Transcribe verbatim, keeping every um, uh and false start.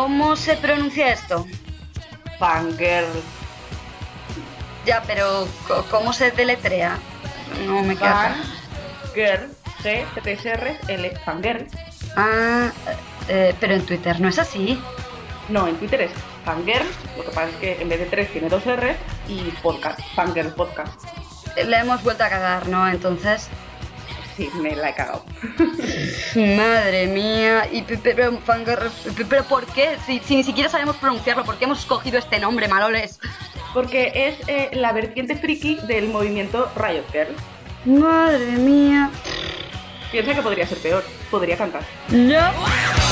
¿Cómo se pronuncia esto? Fangirl. Ya, pero ¿cómo se deletrea? No me queda claro. Fangirl. G, T S R, L, Fangirl. Ah, eh, pero en Twitter no es así. No, en Twitter es Fangirl, lo que pasa es que en vez de tres tiene dos R's y podcast, Fangirl Podcast. Le hemos vuelto a cagar, ¿no? Entonces... Sí, me la he cagado. Madre mía, y pero, Fangirl, pero ¿por qué? Si, si ni siquiera sabemos pronunciarlo, ¿por qué hemos escogido este nombre, maloles? Porque es eh, la vertiente friki del movimiento Riot Girl. Madre mía. Piensa que podría ser peor, podría cantar. No.